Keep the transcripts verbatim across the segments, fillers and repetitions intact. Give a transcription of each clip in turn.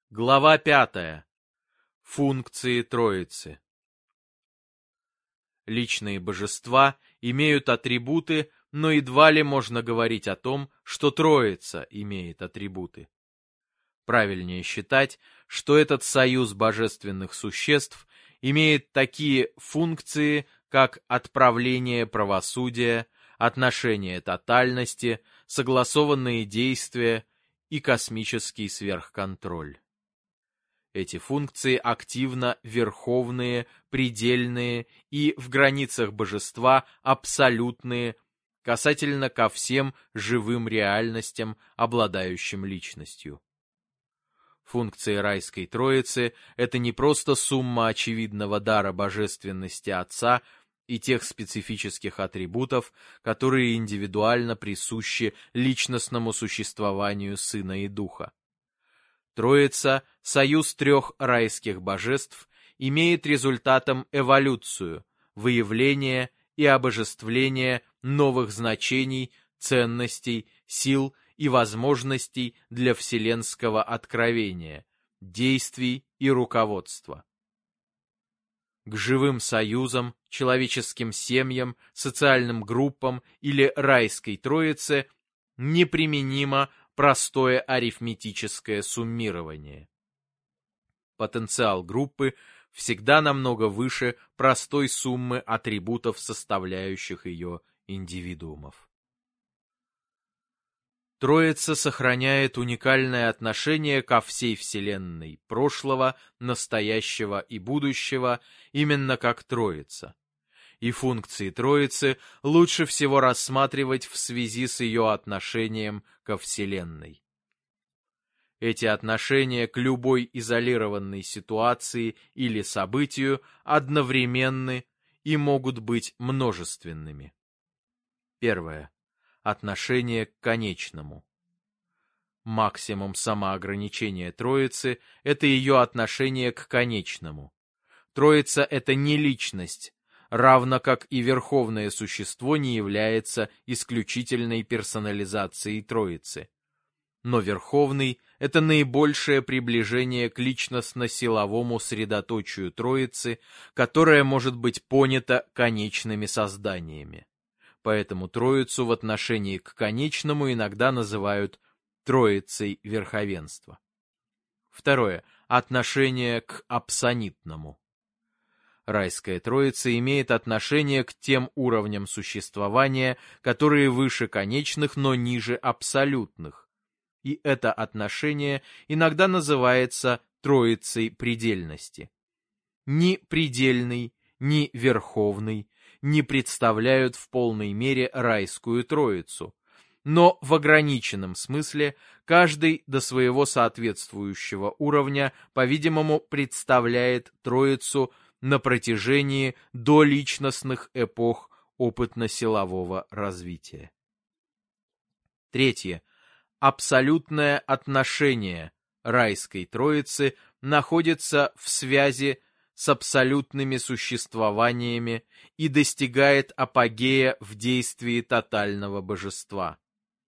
Глава пятая. Функции Троицы. Личные божества имеют атрибуты, но едва ли можно говорить о том, что Троица имеет атрибуты. Правильнее считать, что этот союз божественных существ имеет такие функции, как отправление правосудия, отношение тотальности, согласованные действия и космический сверхконтроль. Эти функции активно верховные, предельные и в границах божества абсолютные касательно ко всем живым реальностям, обладающим личностью. Функции райской Троицы — это не просто сумма очевидного дара божественности Отца и тех специфических атрибутов, которые индивидуально присущи личностному существованию Сына и Духа. Троица, союз трех райских божеств, имеет результатом эволюцию, выявление и обожествление новых значений, ценностей, сил и возможностей для вселенского откровения, действий и руководства. К живым союзам, человеческим семьям, социальным группам или райской Троице неприменимо простое арифметическое суммирование. Потенциал группы всегда намного выше простой суммы атрибутов, составляющих ее индивидуумов. Троица сохраняет уникальное отношение ко всей Вселенной прошлого, настоящего и будущего, именно как Троица. И функции Троицы лучше всего рассматривать в связи с ее отношением ко Вселенной. Эти отношения к любой изолированной ситуации или событию одновременны и могут быть множественными. Первое. Отношение к конечному. Максимум самоограничения Троицы — это ее отношение к конечному. Троица — это не личность, равно как и верховное существо не является исключительной персонализацией Троицы. Но верховный — это наибольшее приближение к личностно-силовому средоточию Троицы, которое может быть понято конечными созданиями. Поэтому Троицу в отношении к конечному иногда называют Троицей верховенства. Второе. Отношение к абсонитному. Райская Троица имеет отношение к тем уровням существования, которые выше конечных, но ниже абсолютных. И это отношение иногда называется Троицей предельности. Ни предельный, ни верховный не представляют в полной мере райскую Троицу, но в ограниченном смысле каждый до своего соответствующего уровня, по-видимому, представляет Троицу на протяжении доличностных эпох опытно-силового развития. Третье. Абсолютное отношение райской Троицы находится в связи с абсолютными существованиями и достигает апогея в действии тотального божества.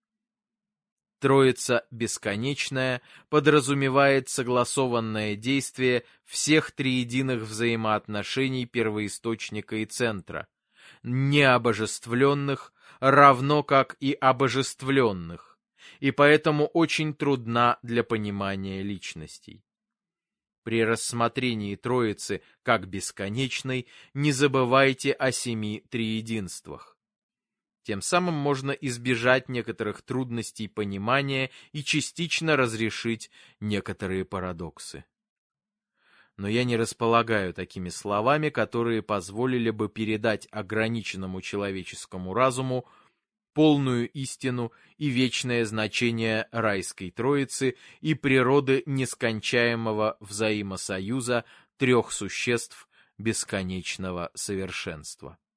Троица бесконечная подразумевает согласованное действие всех триединых взаимоотношений первоисточника и центра, необожествленных, равно как и обожествленных, и поэтому очень трудна для понимания личностей. При рассмотрении Троицы как бесконечной не забывайте о семи триединствах. Тем самым можно избежать некоторых трудностей понимания и частично разрешить некоторые парадоксы. Но я не располагаю такими словами, которые позволили бы передать ограниченному человеческому разуму полную истину и вечное значение райской Троицы и природы нескончаемого взаимосоюза трех существ бесконечного совершенства.